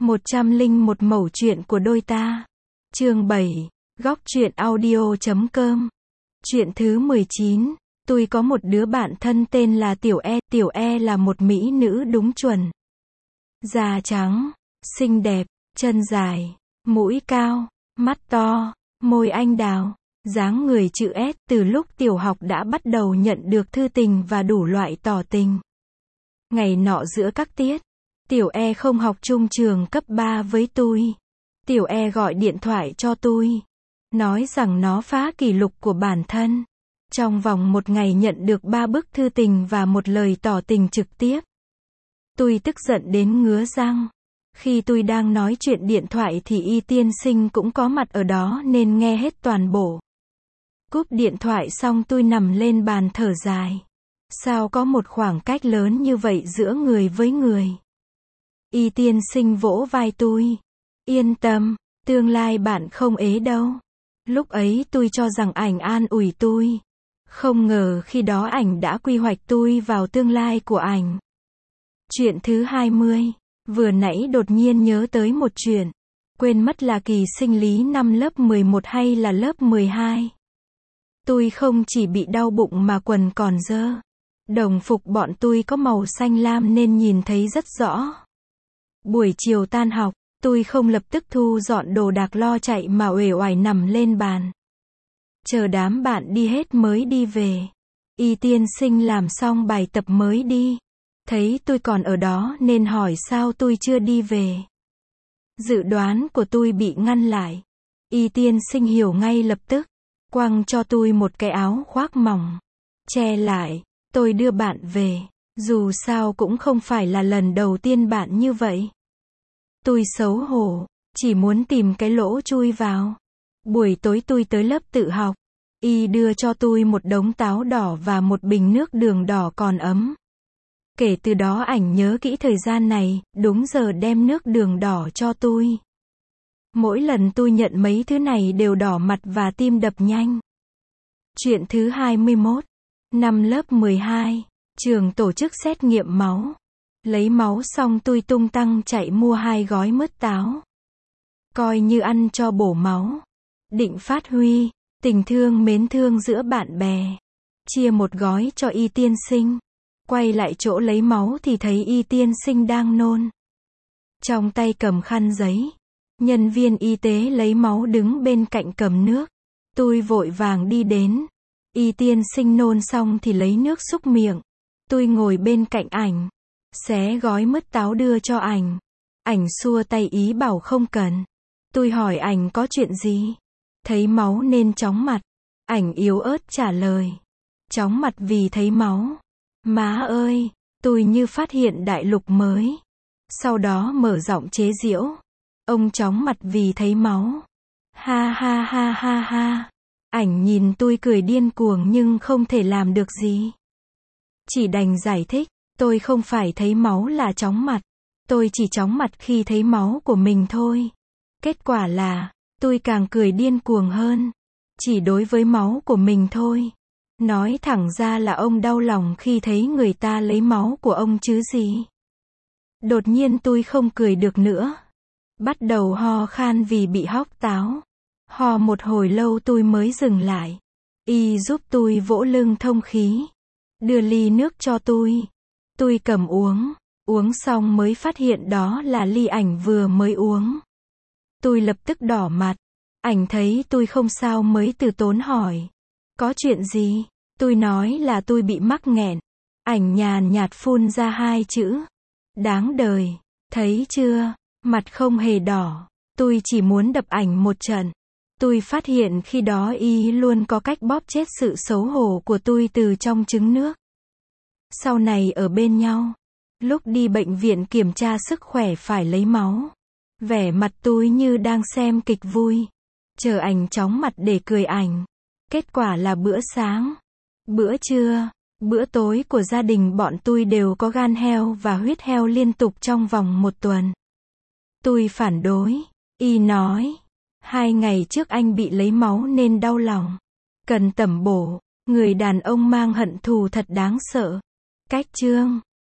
101 mẩu chuyện của đôi ta. Chương 7. Góc truyện audio.com. Chuyện thứ 19. Tôi có một đứa bạn thân tên là Tiểu E. Tiểu E là một mỹ nữ đúng chuẩn. Da trắng, xinh đẹp, chân dài, mũi cao, mắt to, môi anh đào, dáng người chữ S. Từ lúc tiểu học đã bắt đầu nhận được thư tình và đủ loại tỏ tình. Ngày nọ giữa các tiết, Tiểu E không học chung trường cấp 3 với tôi. Tiểu E gọi điện thoại cho tôi, nói rằng nó phá kỷ lục của bản thân. Trong vòng một ngày nhận được 3 bức thư tình và một lời tỏ tình trực tiếp. Tôi tức giận đến ngứa răng. Khi tôi đang nói chuyện điện thoại thì Y tiên sinh cũng có mặt ở đó nên nghe hết toàn bộ. Cúp điện thoại xong tôi nằm lên bàn thở dài. Sao có một khoảng cách lớn như vậy giữa người với người? Y tiên sinh vỗ vai tôi. Yên tâm, tương lai bạn không ế đâu. Lúc ấy tôi cho rằng ảnh an ủi tôi. Không ngờ khi đó ảnh đã quy hoạch tôi vào tương lai của ảnh. Chuyện thứ 20. Vừa nãy đột nhiên nhớ tới một chuyện. Quên mất là kỳ sinh lý năm lớp 11 hay là lớp 12. Tôi không chỉ bị đau bụng mà quần còn dơ. Đồng phục bọn tôi có màu xanh lam nên nhìn thấy rất rõ. Buổi chiều tan học, tôi không lập tức thu dọn đồ đạc lo chạy mà uể oải nằm lên bàn. Chờ đám bạn đi hết mới đi về. Y tiên sinh làm xong bài tập mới đi. Thấy tôi còn ở đó nên hỏi sao tôi chưa đi về. Dự đoán của tôi bị ngăn lại. Y tiên sinh hiểu ngay lập tức. Quăng cho tôi một cái áo khoác mỏng. Che lại, tôi đưa bạn về. Dù sao cũng không phải là lần đầu tiên bạn như vậy. Tôi xấu hổ, chỉ muốn tìm cái lỗ chui vào. Buổi tối tôi tới lớp tự học. Y đưa cho tôi một đống táo đỏ và một bình nước đường đỏ còn ấm. Kể từ đó ảnh nhớ kỹ thời gian này, đúng giờ đem nước đường đỏ cho tôi. Mỗi lần tôi nhận mấy thứ này đều đỏ mặt và tim đập nhanh. Chuyện thứ 21. Năm lớp 12, trường tổ chức xét nghiệm máu. Lấy máu xong tôi tung tăng chạy mua 2 gói mứt táo. Coi như ăn cho bổ máu. Định phát huy tình thương mến thương giữa bạn bè. Chia một gói cho Y tiên sinh. Quay lại chỗ lấy máu thì thấy Y tiên sinh đang nôn. Trong tay cầm khăn giấy. Nhân viên y tế lấy máu đứng bên cạnh cầm nước. Tôi vội vàng đi đến. Y tiên sinh nôn xong thì lấy nước súc miệng. Tôi ngồi bên cạnh ảnh. Xé gói mứt táo đưa cho ảnh. Ảnh xua tay ý bảo không cần. Tôi hỏi ảnh có chuyện gì? Thấy máu nên chóng mặt. Ảnh yếu ớt trả lời. Chóng mặt vì thấy máu. Má ơi, tôi như phát hiện đại lục mới. Sau đó mở giọng chế giễu. Ông chóng mặt vì thấy máu. Ha ha ha ha ha. Ảnh nhìn tôi cười điên cuồng nhưng không thể làm được gì. Chỉ đành giải thích, tôi không phải thấy máu là chóng mặt. Tôi chỉ chóng mặt khi thấy máu của mình thôi. Kết quả là, tôi càng cười điên cuồng hơn. Chỉ đối với máu của mình thôi. Nói thẳng ra là ông đau lòng khi thấy người ta lấy máu của ông chứ gì. Đột nhiên tôi không cười được nữa. Bắt đầu ho khan vì bị hóc táo. Ho một hồi lâu tôi mới dừng lại. Y giúp tôi vỗ lưng thông khí. Đưa ly nước cho tôi. Tôi cầm uống. Uống xong mới phát hiện đó là ly ảnh vừa mới uống. Tôi lập tức đỏ mặt. Ảnh thấy tôi không sao mới từ tốn hỏi. Có chuyện gì? Tôi nói là tôi bị mắc nghẹn. Ảnh nhàn nhạt phun ra 2 chữ. Đáng đời. Thấy chưa? Mặt không hề đỏ. Tôi chỉ muốn đập ảnh một trận. Tôi phát hiện khi đó Y luôn có cách bóp chết sự xấu hổ của tôi từ trong trứng nước. Sau này ở bên nhau. Lúc đi bệnh viện kiểm tra sức khỏe phải lấy máu. Vẻ mặt tôi như đang xem kịch vui. Chờ ảnh chóng mặt để cười ảnh. Kết quả là bữa sáng, bữa trưa, bữa tối của gia đình bọn tôi đều có gan heo và huyết heo liên tục trong vòng 1 tuần. Tôi phản đối. Y nói, 2 ngày trước anh bị lấy máu nên đau lòng. Cần tẩm bổ. Người đàn ông mang hận thù thật đáng sợ. Cách chương